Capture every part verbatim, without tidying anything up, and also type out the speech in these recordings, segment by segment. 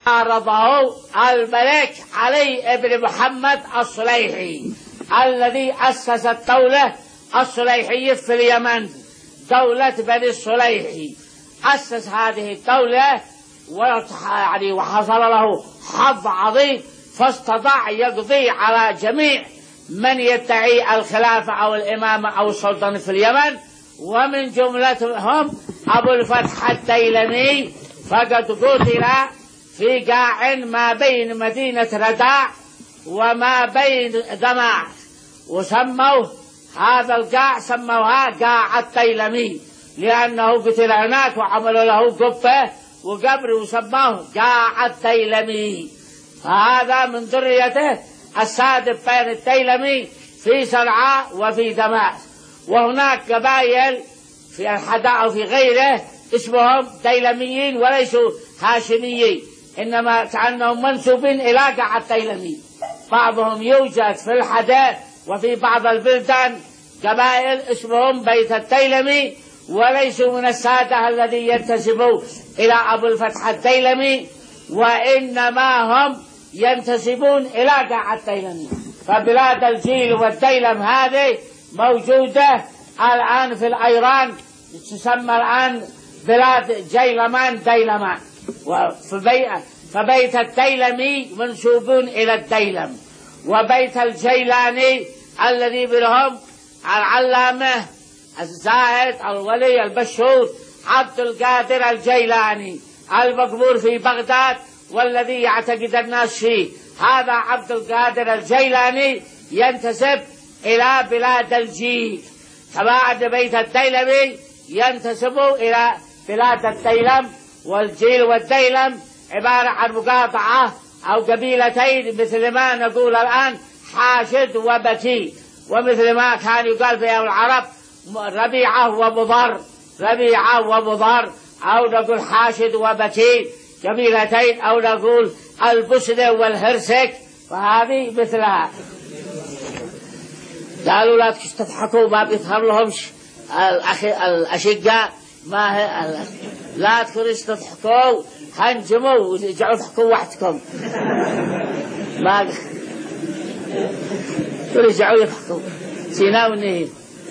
عرضه الملك علي بن محمد الصليحي الذي أسس الدولة الصليحية في اليمن، دولة بني الصليحي. أسس هذه الدولة يعني وحصل له حظ عظيم، فاستطاع يقضي على جميع من يدعي الخلافة أو الإمامة أو السلطنة في اليمن، ومن جملتهم أبو الفتح الديلمي، فقد قتل في قاع ما بين مدينة رداع وما بين دماع، وسموه هذا القاع سموها قاع الديلمي لأنه قتل هناك، وعملوا له قبة وقبر وسموه قاع الديلمي. فهذا من ذريته السادة بين الديلمي في صنعاء وفي دماء. وهناك قبائل في الحداء وفي غيره اسمهم ديلميين وليسوا هاشميين، إنما كأنهم منسوبين إلى قاع الديلمي. بعضهم يوجد في الحداء وفي بعض البلدان قبائل اسمهم بيت الديلمي وليسوا من السادة الذي ينتسبوا إلى أبو الفتح الديلمي، وإنما هم ينتسبون إلى قاع الديلمي. فبلاد الجيل والديلم هذه موجودة الآن في الأيران، تسمى الآن بلاد جيلمان ديلمان. فبيت الديلمي منسوبون إلى الديلم، وبيت الجيلاني الذي بهم العلامة الزاهد الولي البشور عبد القادر الجيلاني المقبور في بغداد، والذي يعتقد الناس فيه هذا عبد القادر الجيلاني ينتسب إلى بلاد الجيل. فبعد بيت الديلمي ينتسب إلى بلاد الديلم، والجيل والديلم عبارة عن مقاطعة أو قبيلتين، مثل ما نقول الآن حاشد وبتي، ومثل ما كان يقال في العرب ربيعة ومضر، ربيعة ومضر، أو نقول حاشد وبتي قبيلتين، أو نقول البسنة والهرسك، وهذه مثلها. قالوا لا تضحكوا ما بيظهر لهمش الأشقاء، ما هي لا تكونوا تضحكوا هنجموا ورجعوا ضحكوا وحدكم، ما ورجعوا يضحكوا سيناوني.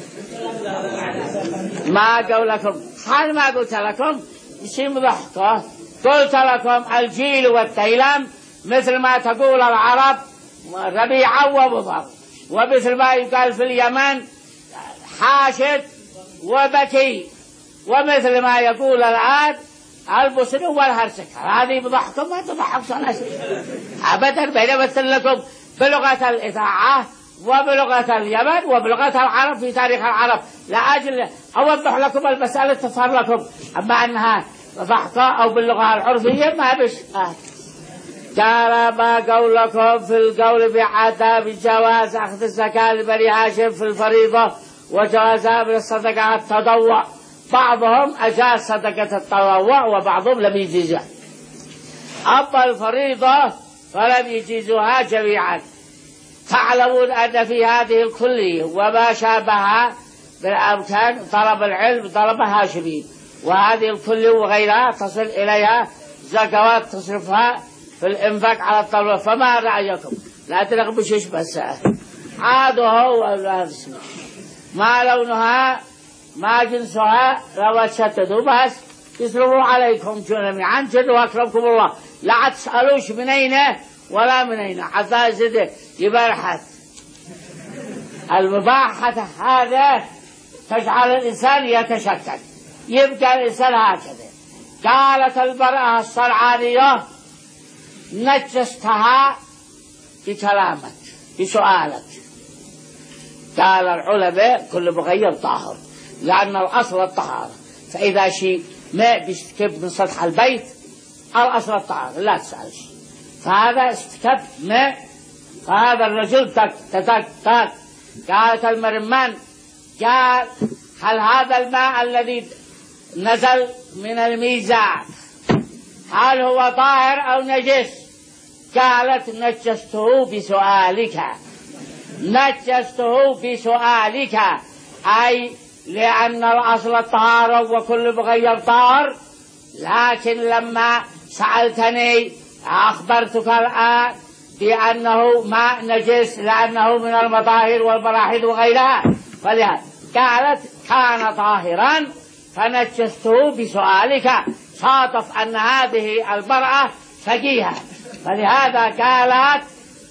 ما قولكم حال ما قلت لكم يصير ضحكوا، قلت لكم الجيل والديلم مثل ما تقول العرب ربيعة ومضر، ومثل ما يقال في اليمن حاشد وبكي، ومثل ما يقول الآن البسن والهرسك. هذه بضحكم ما تضحكش على شيء أبدا، بينما مثل لكم بلغة الإذاعة وبلغة اليمن وبلغة العرب في تاريخ العرب، لأجل أوضح لكم المسألة تظهر لكم. أما أنها ضحكة أو باللغة العرفية ما بش. قال ما قولكم في القول بعدم جواز أخذ الزكاة لبني هاشم في الفريضة وجوازها من الصدقة التطوع. بعضهم أجاز صدقة التطوع وبعضهم لم يجيزها. أما الفريضة فلم يجيزها جميعا. تعلمون أن في هذه الكلية وما شابهها بالأمكان طلب العلم طلب هاشمي، وهذه الكلية وغيرها تصل إليها زكوات تصرفها في الإنفاق على الطلبة. فما رأيكم؟ لا تنقبش إيش بس عاده ما لونها ما جنسها لو تشتتوا بس يصرفوا عليكم جميعا جدوا أكرمكم الله، لا تسألوش من أين ولا من أين حتى يزيد يبرحث. المباحثة هذا تجعل الإنسان يتشكك، يبقى الإنسان هكذا. قالت المرأة الصنعانية نجستها بكلامك بسؤالك. قال العلماء كل مغير طاهر، لأن الأصل الطهارة، فإذا شيء ماء بيستكب من سطح البيت الأصل الطهارة لا تسأل شيء، فهذا استكب ماء، فهذا الرجل تك تك تك. قالت المرمان قال هل هذا الماء الذي نزل من الميزان هل هو طاهر أو نجس؟ قالت نجسته بسؤالك، نجسته بسؤالك، أي لأن الأصل الطهارة وكل مغير طاهر، لكن لما سألتني أخبرتك الآن بأنه ماء نجس لأنه من المطاهر والمراحيض وغيرها، فلهذا قالت كان طاهرا فنجسته بسؤالك، صادف أن هذه المرأة فقيهة، فلهذا قالت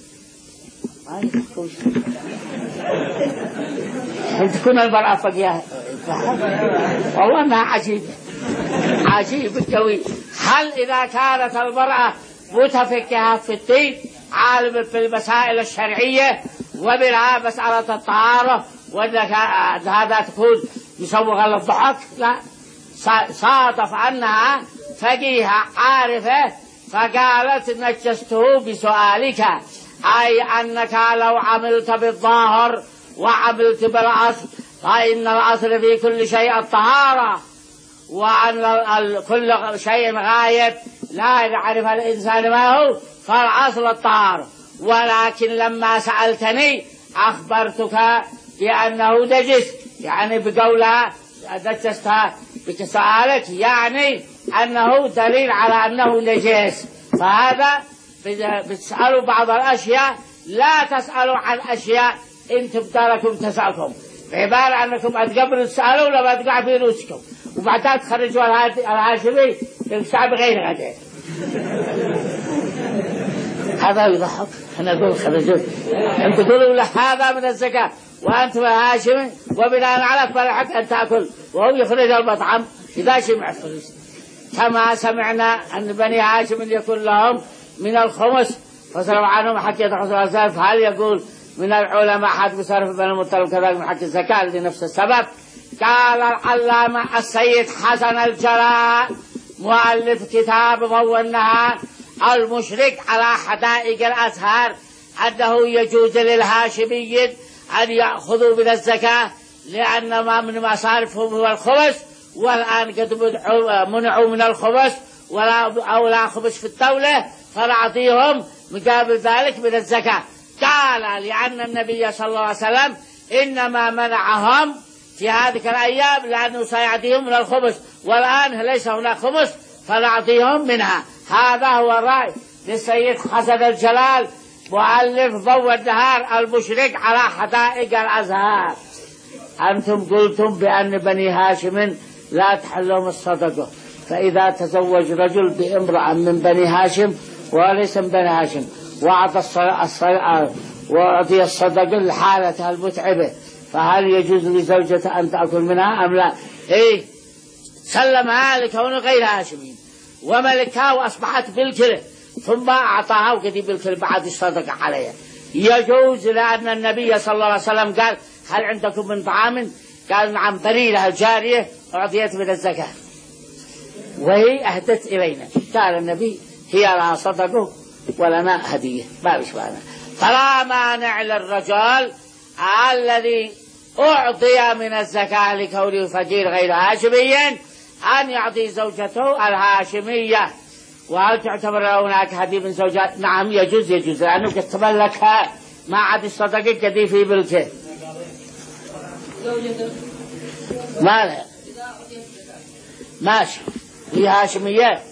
هل تكون المرأة فقيهة؟ والله أنها عجيبة عجيبة قوي. هل إذا كانت المرأة متفقهة في الدين عالم في المسائل الشرعية وبها مسألة الطهارة وأنك هذا تكون مسوغة للضحك؟ لا، صادف أنها فقيهة عارفة فقالت نجسته بسؤالك، أي أنك لو عملت بالظاهر وعملت بالأصل فإن الأصل في كل شيء الطهارة، وأن كل شيء غايب لا يعرف الإنسان ما هو، فالأصل الطهارة. ولكن لما سألتني أخبرتك بأنه نجس، يعني بقولها نجستها بسؤالك يعني أنه دليل على أنه نجس. فهذا بتسألوا بعض الأشياء، لا تسألوا عن أشياء إن تبدلكم تسألكم، بعبارة أنكم أتقبلوا تسألوا لما تقع في روسكم وبعدها تخرجوا الهاشمي للشعب غير غدير. هذا يضحك. أنا أقول خرجوا، أنت تقولوا له هذا من الزكاة وأنتم الهاشمي، وبناء على فلحك أن تأكل وهو يخرج المطعم إذا شمع فلوس. كما سمعنا أن بني هاشم يكون لهم من الخمس فصرف عنهم حكي يتخصر الزكاة. فهل يقول من العلماء حد بصرف بن المطلب كذلك من حكي الزكاة لنفس السبب؟ قال العلامة السيد حسن الجلال مؤلف كتاب ضوء النهار المشرك على حدائق الأزهار أنه يجوز للهاشميين أن يأخذوا من الزكاة لأن ما من مصارفهم هو الخمس، والآن قد منعوا من الخمس ولا أو لا خمس في الدولة فنعطيهم مقابل ذلك من الزكاة. قال لأن النبي صلى الله عليه وسلم إنما منعهم في هذه الأيام لأنه سيعطيهم من الخمس، والآن ليس هناك خمس فنعطيهم منها. هذا هو الرأي للسيد حسن الجلال مؤلف ضوء النهار المشرك على حدائق الأزهار. أنتم قلتم بأن بني هاشم لا تحلهم الصدقة، فإذا تزوج رجل بامرأة من بني هاشم وليس من بني هاشم وأعطي الصدقة لحالتها المتعبة، فهل يجوز لزوجته أن تأكل منها أم لا؟ إيه، سلمها لكون غير هاشمين وملكها وأصبحت بالكل، ثم أعطاها وكذي بالكل بعد الصدقة عليها. يجوز لأن النبي صلى الله عليه وسلم قال هل عندكم من طعام؟ قال نعم، بريرة الجارية أعطيت من الزكاة وهي أهدت إلينا. قال النبي هي لها صدقه ولنا هدية، ما بشبهنا. فلا مانع للرجال الذي أعطي من الزكاة لكونه فقير غير هاشمي أن يعطي زوجته الهاشمية. وهل تعتبر هناك هدية من زوجات؟ نعم يجوز يجوز لأنه قد تملكها ما عاد الصدقة كذي في ملكه. ما لها ماشي هي هاشمية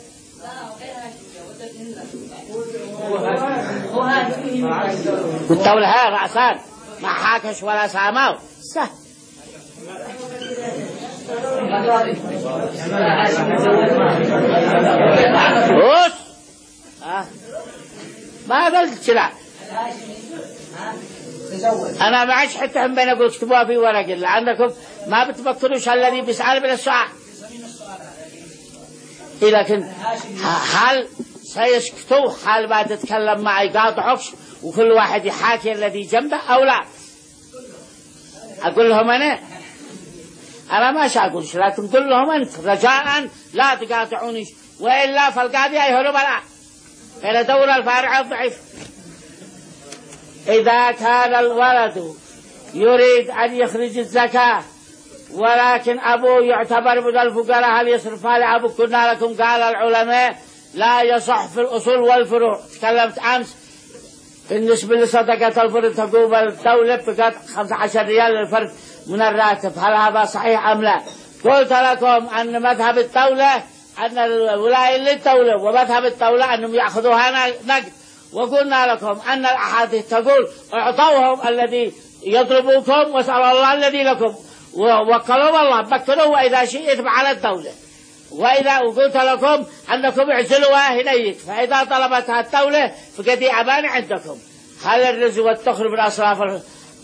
والدولة ها رأسان ما حاكش ولا ساماو سهل. وش ما قلت كذا، أنا ما عادش حتى هم بين أقول اكتبوها في ورق إلا عندكم ما بتفكروش الذي بيسأل من السؤال. لكن هل سيسكتوا حال ما تتكلم معي قاطعكش وكل واحد يحاكي الذي جنبه أو لا؟ أقول لهم أنا أنا ما شاقولش، لكن قل لهم أنت رجاء لا تقاطعوني، وإلا فالقاضي يهرب الآن إلى دور الفارع الضعيف. إذا كان الولد يريد أن يخرج الزكاة ولكن أبوه يعتبر من الفقراء هل يصرفها لأبوه؟ كنا لكم قال العلماء لا يصح في الأصول والفروع. تكلمت أمس بالنسبة لصدقة الفرد تقوم الدولة بقد خمسة عشر ريال للفرد من الراتب، هل هذا صحيح أم لا؟ قلت لكم أن مذهب الدولة أن الولاية للدولة ومذهب الدولة أنهم يأخذوها نقد، وقلنا لكم أن الأحاديث تقول اعطوهم الذي يضربوكم واسألوا الله الذي لكم، وقالوا الله مكنوا وإذا شئت على الدولة، وإذا قلت لكم أنكم اعزلوها هنيك، فإذا طلبتها الدولة فقد أمان عندكم. هل الرز والتخر من أصراف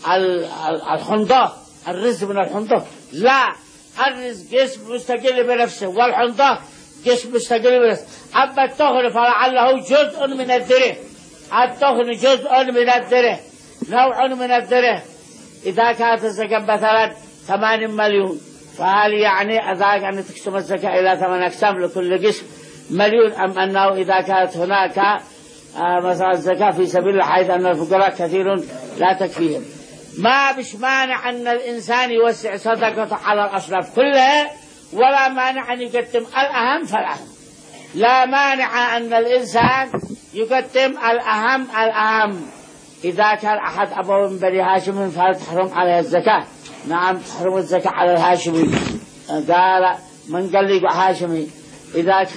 الحنطة؟ الرز من الحنطة؟ لا، الرز قسم مستقل بنفسه، والحنطة قسم مستقل بنفسه. أما التخر فلعله جزء من الدره، التخر جزء من الدره، نوع من الدره. إذا كانت الزكاة مثلا ثمانين مليون، فهل يعني أذاك أن تقسم الزكاة إلى ثمان أقسام لكل قسم مليون، أم أنه إذا كانت هناك آه مثلا الزكاة في سبيل الله حيث أن الفقراء كثير لا تكفيهم؟ ما بش مانع أن الإنسان يوسع صدقته على الأصناف كلها، ولا مانع أن يقدم الأهم فالأهم. لا مانع أن الإنسان يقدم الأهم الأهم. إذا كان أحد أبوه من بني هاشم فهل تحرم عليه الزكاة؟ نعم تحرم الزكاة على الهاشمي. قال من قال لي هاشمي؟ إذا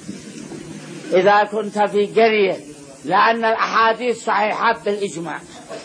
إذا كنت في قرية، لأن الأحاديث صحيحة بالإجماع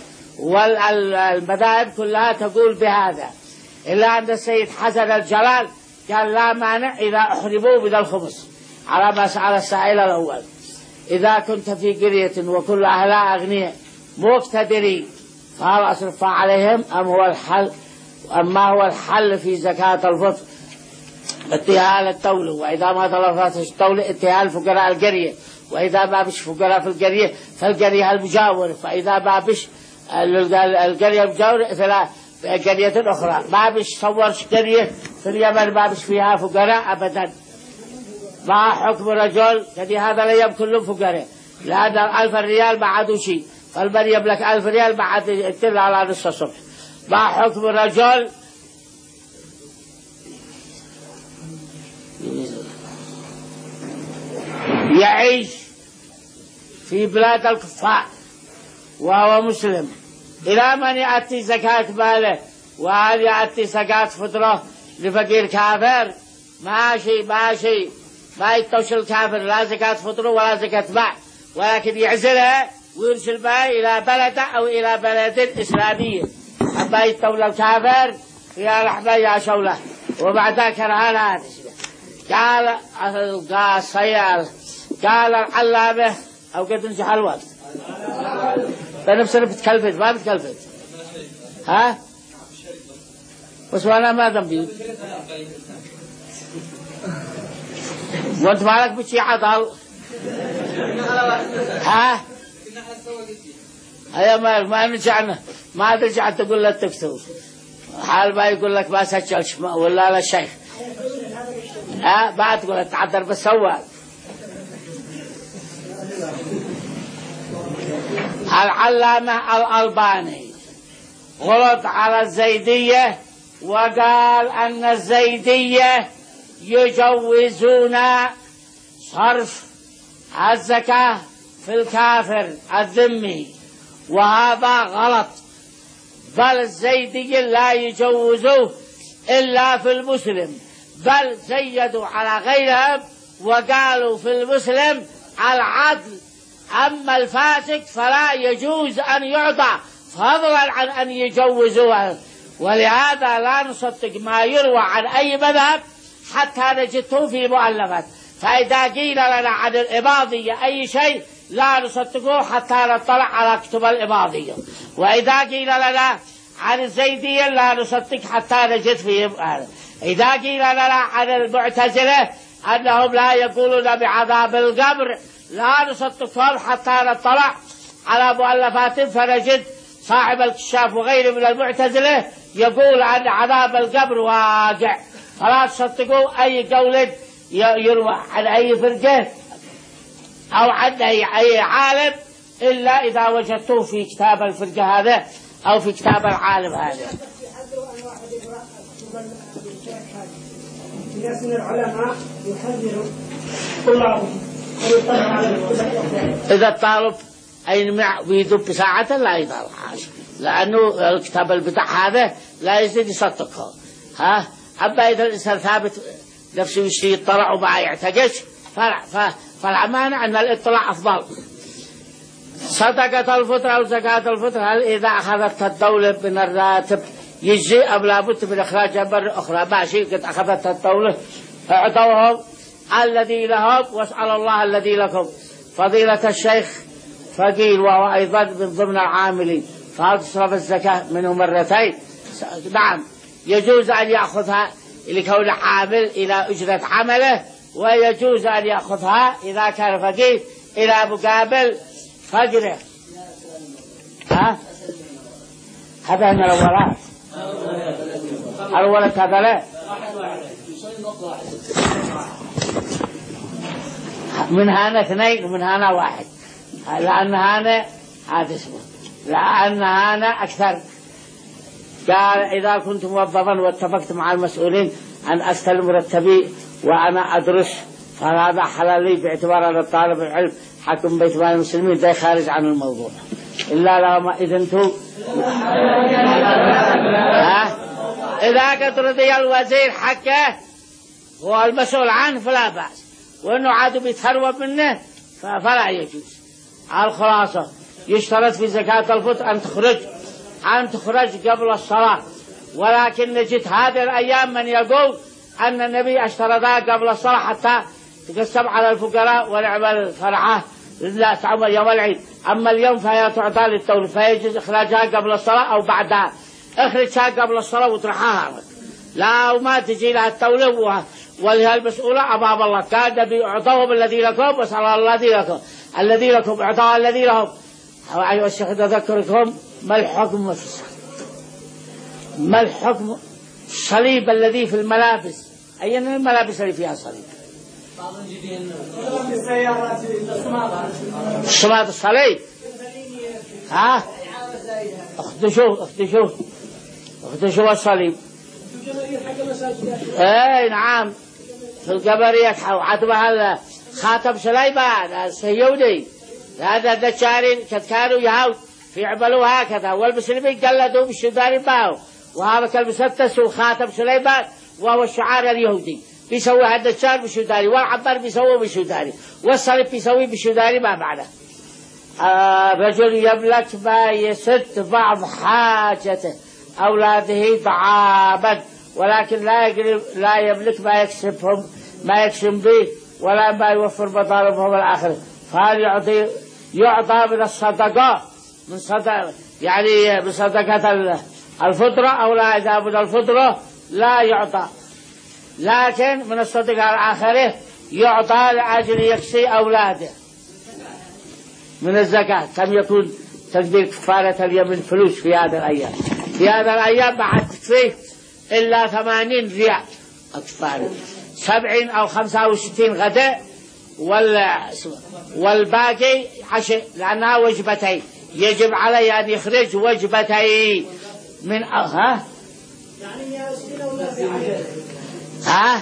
والمذاهب كلها تقول بهذا، إلا أن السيد حسن الجلال قال لا مانع إذا أحرموا بذا الخمس، على ما سأل السائل الأول. إذا كنت في قرية وكل أهلها أغنياء مقتدرين فهل أصرف عليهم أم هو الحل أما هو الحل في زكاة الفطر اتهال الدولة؟ وإذا ما طلبت الدولة اتهال فقراء القرية، وإذا ما بش فقراء في القرية فالقرية المجاورة، فإذا ما بش القرية المجاورة فلا قرية أخرى. ما بش صور قرية في اليمن ما بش فيها فقراء أبدا. ما حكم رجل كذي هذا الأيام كلهم فقراء، لأن ألف ريال ما عادوا شيء، فالمن يملك ألف ريال ما عاد يتل على نصف الصبح. ما حكم رجل يعيش في بلاد الكفار وهو مسلم، إلى من يأتي زكاة ماله وهل يأتي زكاة فطره لفقير كافر؟ ماشي ماشي، ما يتوش الكافر لا زكاة فطره ولا زكاة مال، ولكن يعزلها ويرسل بها إلى بلد أو إلى بلد إسلامية. أما يتولى الكافر يا رحمة يا شولة، وبعدها كرهان هذا. قال قال صيال قال العلامة أو قد نجح الوقت فنفسنا بتكلفت ما بتكلفت ها بس وانا ما ذنبي وانت مالك بشي عضل ها هيا مالك ما نرجعنا ما ترجع تقول له تكتب حال ما يقول لك ما سجلش ولا لا شيخ ها ما تقول تعذر بالسوال. العلامة الألباني غلط على الزيدية وقال أن الزيدية يجوزون صرف الزكاة في الكافر الذمي، وهذا غلط، بل الزيدية لا يجوزوه إلا في المسلم، بل زيدوا على غيرهم وقالوا في المسلم العدل، أما الفاسق فلا يجوز أن يعطى فضلا عن أن يجوزوه. ولهذا لا نصدق ما يروى عن أي مذهب حتى نجده في مؤلفات، فإذا قيل لنا عن الإباضية أي شيء لا نصدقه حتى نطلع على كتب الإباضية، وإذا قيل لنا عن الزيدية لا نصدق حتى نجد فيهم هذا. إذا قيل لنا عن المعتزلة أنهم لا يقولون بعذاب القبر لا نصدقهم حتى نطلع على مؤلفات فنجد صاحب الكشاف وغيره من المعتزلة يقول أن عذاب القبر واقع، فلا تصدقوا أي قول يروى عن أي فرقة أو عن أي عالم إلا إذا وجدتوه في كتاب الفرقة هذا أو في كتاب العالم هذا. الناس من العلماء يحذروا طلابهم ويطلع على الكتب. إذا الطالب ينمع ويذب ساعة لا يطلع، لأنه الكتاب البتاع هذا لا يزيد يصدقه. ها أما إذا الإنسان ثابت نفسه يشتري يطلع وما يعتقش، فالمانع أن الاطلاع أفضل. صدقة الفطر أو زكاة الفطر هل إذا أخذتها الدولة من الراتب يجزي أم لابد من إخراجها مرة أخرى؟ ماشي، قد أخذتها الدولة أعطوهم الذي لهم واسأل الله الذي لكم. فضيلة الشيخ فقيل وهو أيضا من ضمن العاملين، فهل تصرف الزكاة منه مرتين؟ نعم، يجوز أن يأخذها لكون عامل إلى أجرة عمله، ويجوز أن يأخذها إذا كان فقير إلى مقابل فقره. ها؟ هذا من الأولاد الأولاد هذا لا من هنا اثنين ومن هنا واحد، لأن هنا هذا اسمه، لأن هنا أكثر. قال إذا كنت موظفا واتفقت مع المسؤولين أن أستلم مرتبي وأنا أدرس فهذا حلال لي باعتبار أن طالب العلم حكم بيت مال المسلمين، ده خارج عن الموضوع. إلا لو ما إذنتوا ها إذا قد رضي الوزير حقه هو المسؤول عنه فلا بأس، وإنه عاد بيتهرب منه فلا يجوز. الخلاصة يشترط في زكاة الفطر أن تخرج أن تخرج قبل الصلاة، ولكن نجد هذه الأيام من يقول أن النبي اشترطها قبل الصلاة حتى تقسم على الفقراء ونعمل فرحة لا تعمل يوم العيد. أما اليوم فهي تعطى للدولة، فيجوز إخراجها قبل الصلاة أو بعدها. اخرجها قبل الصلاة وترحاها لك، لا وما تجي لها الدولة ولها المسؤولة أمام الله. كان النبي أعطوهم الذي لكم وسأل الله الذي لكم، الذي لكم أعطاه الذي لهم. أيها الشيخ أذكركم ما الحكم في الصلاة؟ ما الحكم الصليب الذي في الملابس؟ أي الملابس اللي فيها صليب؟ الصماد الصليب. ها اخدشوه اخدشوه اخدشوه الصليب. اي نعم، في القبرية عتبها خاتم سليمان السيودي، هذا الدجالين كانوا يهاو في عملوا هكذا، والمسلمين قلدوا بالشدار باو، وهذا كالمسدس وخاتم سليمان وهو الشعار اليهودي بيسوي هذا الدجال بالشداري، والعبار بيسويه بالشداري، والصليب بيسويه بالشداري. ما معنى آه رجل يملك ما يسد بعض حاجته أولاده طعاما، ولكن لا يقرب لا يملك ما يكسبهم ما يكسب به ولا ما يوفر مطالبهم الآخرة، فهل يعطي يعطى من الصدقة من صدقة يعني من صدقة الفطرة أو لا؟ إذا من الفطرة لا يعطى، لكن من الصدقة الآخرة يعطى لأجل يكسي أولاده. من الزكاة كم يكون تقدير كفارة اليمين فلوس في هذا الأيام؟ في هذا الأيام بعد تكفيه إلا ثمانين ريال كفارة، سبعين أو خمسة وستين غداء والباقي عشاء، لأنها وجبتين يجب علي أن يخرج وجبتين من ها ها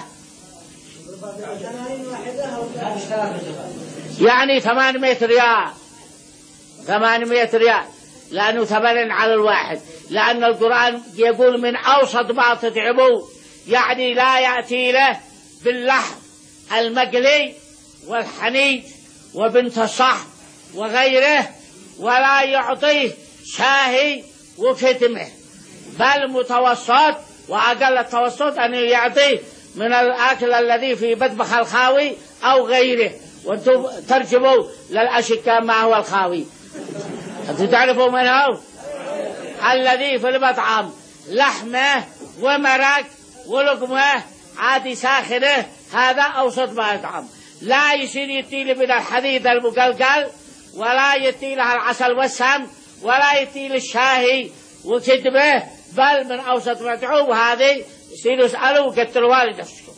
يعني ثمانمائة ريال ثمانمائة ريال، لأنه ثمن على الواحد، لأن القرآن يقول من أوسط ما تطعموا، يعني لا يأتي له باللحم المقلي والحنيج وبنت الصح وغيره، ولا يعطيه شاهي وكتمه، بل متوسط، وأقل التوسط أن يعطيه من الأكل الذي في مطبخ الخاوي أو غيره. وانتم ترجموا للأشكاء ما هو الخاوي، أنتم تعرفوا من هو؟ الذي في المطعم لحمه ومرق ولقمه عادي ساخنه، هذا أوسط ما يطعم. لا يصير يتيل من الحديد المقلقل، ولا يتيل العسل والسم، ولا يتيل الشاهي وكتبه، بل من أوسط ما يطعم. هذه يصير يسألوا وكتروا لنفسكم.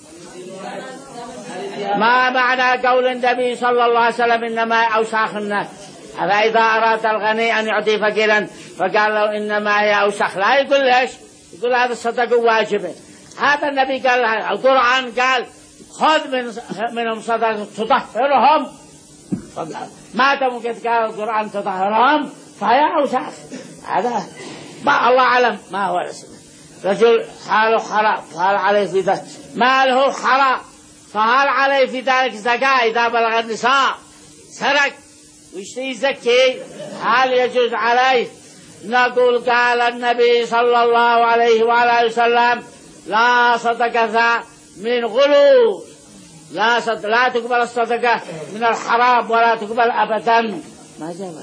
ما معنى قول النبي صلى الله عليه وسلم إنما أوساخ الناس؟ فإذا أراد الغني أن يعطي فقيرا فقال له إنما هي أوساخ، لا يقول ليش؟ يقول هذا الصدقة واجبة. هذا النبي قال، القرآن قال خذ من منهم صدقة تطهرهم، ما دام قد قال القرآن تطهرهم فهي أوساخ. هذا ما الله أعلم ما هو الاسم. رجل حاله حرام قال عليه في ذات ماله حرام، فهل عليه في ذلك زكاة إذا بلغ النصاب سرق ويشتري يزكي هل يجوز عليه؟ نقول قال النبي صلى الله عليه وعلى وسلم لا صدقة من غلول، لا صد... لا تقبل الصدقة من الحرام ولا تقبل أبدا. ما جابك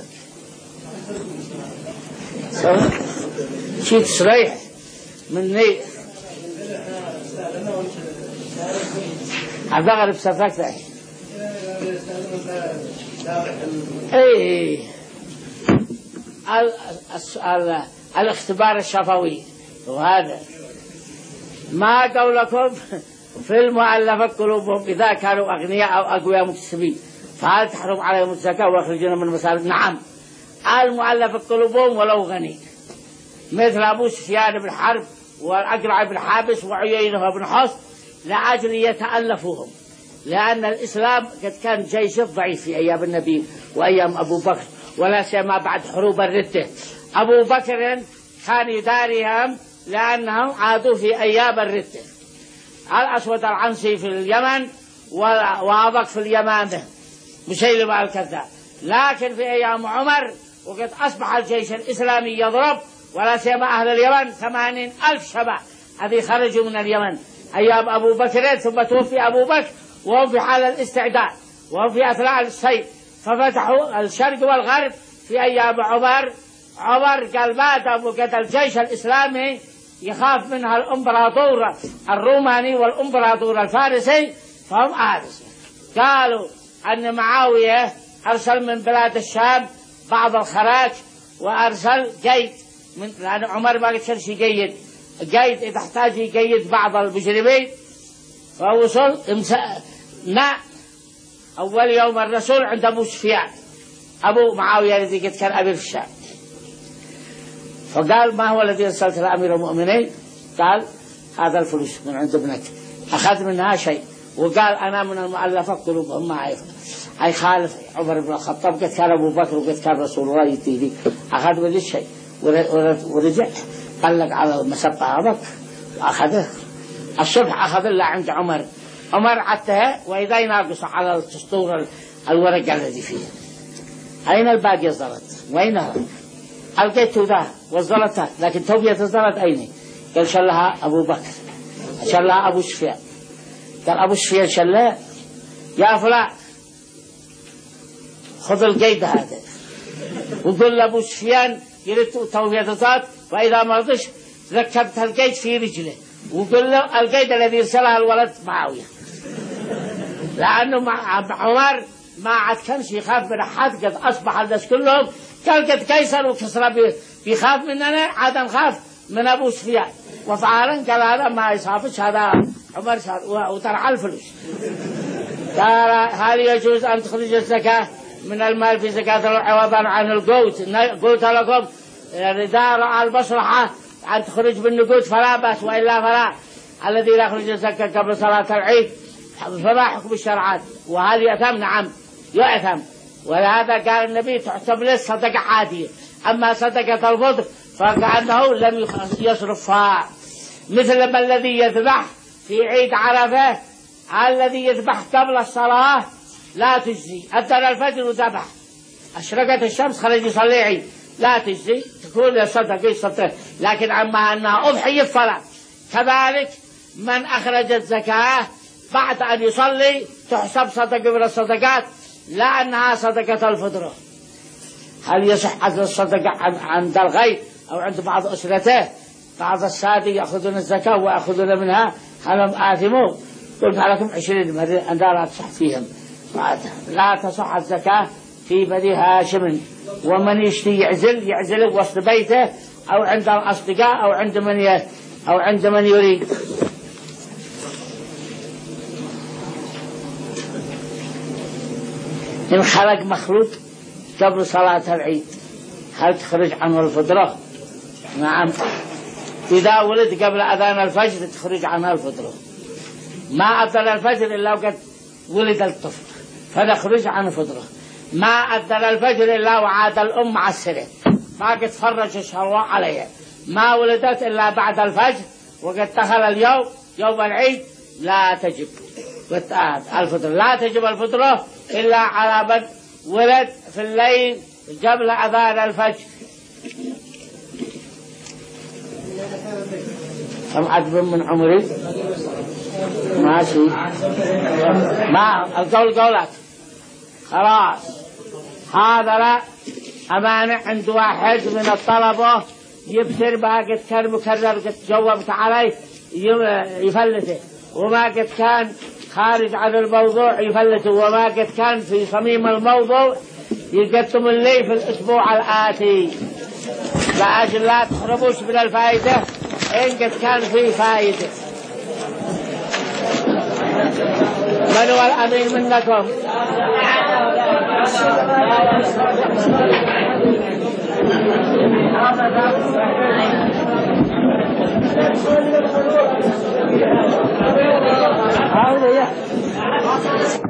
شيء تصريح مني هذا غريب سفكته. ايه ال... ال... الاختبار الشفوي وهذا ما قولكم في المؤلفة قلوبهم إذا كانوا أغنياء أو أقوياء مكتسبين فهل تحرم عليهم الزكاة ويخرجون من المساجد؟ نعم المؤلفة قلوبهم ولو غني مثل أبو سفيان بن حرب والأقرع بن حابس وعيينة بن حصن لأجل يتألفوهم، لأن الإسلام قد كان جيش ضعيف في أيام النبي وأيام أبو بكر ولا سيما بعد حروب الردة. أبو بكر كان يداريهم لأنهم عادوا في أيام الردة. الأسود العنسي في اليمن وأبك في اليمامة مسيلمة الكذاب. لكن في أيام عمر وقد أصبح الجيش الإسلامي يضرب ولا سيما أهل اليمن ثمانين ألف شباب هذه خرجوا من اليمن أيام أبو بكر، ثم توفي أبو بكر وهم في حال الاستعداد وهم في أثناء الصيد ففتحوا الشرق والغرب في أيام عمر. عمر قال ما دام وقد الجيش الإسلامي يخاف منها الإمبراطور الروماني والإمبراطور الفارسي فهم آرس. قالوا أن معاوية أرسل من بلاد الشام بعض الخراج وأرسل قيد من لأن عمر ما كان شيء جيد قيد إذا احتاج يقيد بعض المجرمين فوصل نا أول يوم الرسول عند أبو سفيان أبو معاوية الذي قد كان أمير في الشام، فقال ما هو الذي أرسلت لأمير المؤمنين؟ قال هذا الفلوس من عند ابنك أخذ منها شيء، وقال أنا من المؤلفة قلوبهم ما أعرف أي خالف عمر بن الخطاب قد كان أبو بكر وقد كان رسول الله يتيدي أخذ من الشيء ورجع قلق على المسبة هذاك وأخذه. الصبح أخذ الله عند عمر، عمر عتها وإذا يناقص على التسطور الورق الذي فيه أين الباقي الزلط وأينها؟ ألقيت ذا والزلطات لكن توبية الزلط أين؟ قال شلها أبو بكر شلها أبو سفيان. قال أبو سفيان شلها يا فلان خذ القيد هذا وقل لأبو سفيان يريد توبية الزلط وإذا ما رضيش ركبت القيد في رجله وقل له القيد الذي يرسلها الولد معاوية، لأنه مع عمر ما عاد كانش يخاف من أحد قد أصبح الناس كلهم قال قد قيصر وكسرى بيخاف مننا عاد نخاف من أبو سفيان وفعلا قال هذا ما يصافش هذا عمر وترعى الفلوس. قال هل يجوز أن تخرج الزكاة من المال في زكاة عوضا عن القوت؟ قلت لكم إذا رأى المصلحة أن تخرج بالنقود فلا بأس وإلا فلا. الذي لا يخرج الزكاة قبل صلاة العيد فما حكم الشرعات؟ وهل يأثم؟ نعم يأثم، ولهذا قال النبي تحسب له صدقة عادية، أما صدقة الفطر فكأنه لم يصرفها. مثل ما الذي يذبح في عيد عرفة الذي يذبح قبل الصلاة لا تجزي، أذن الفجر وذبح أشرقت الشمس خرج يصلي عيد لا تجزي تكون صدقة صدقة، لكن أما أنها أضحية فلا. كذلك من أخرج الزكاة بعد أن يصلي تحسب صدقة من الصدقات لأنها صدقة الفطر. هل يصح أخذ الصدقة عند الغير أو عند بعض أسرته؟ بعض السادة يأخذون الزكاة ويأخذون منها هم آثمون. قلت لكم عشرين مرة أن لا تصح فيهم، لا تصح الزكاة في بني هاشم، ومن يشتي يعزل يعزل وسط بيته أو عند الأصدقاء أو عند من ي... أو عند من يريد. إن خرج مخلوق قبل صلاة العيد هل تخرج عنه الفطرة؟ نعم، إذا ولد قبل أذان الفجر تخرج عنه الفطرة. ما أذن الفجر إلا وقد ولد الطفل فنخرج عنه فطرة. ما أذن الفجر إلا وعاد الأم مع السرة ما قد فرج الشهوة عليها. ما ولدت إلا بعد الفجر وقد دخل اليوم يوم العيد لا تجب. الفطر لا تجب الفطرة إلا على من ولد في الليل قبل أذان الفجر. كم عدد من عمري ماشي ما القول قولك خلاص. هذا لا أمانة عند واحد من الطلبة يبصر ما قد كان مكرر قد جاوبت عليه يفلته، وما قد كان خارج عن الموضوع يفلته، وما قد كان في صميم الموضوع يقدم لي في الأسبوع الآتي لأجل لا تخربوش من الفائدة إن قد كان فيه فائدة. من هو الأمين منكم؟ هذا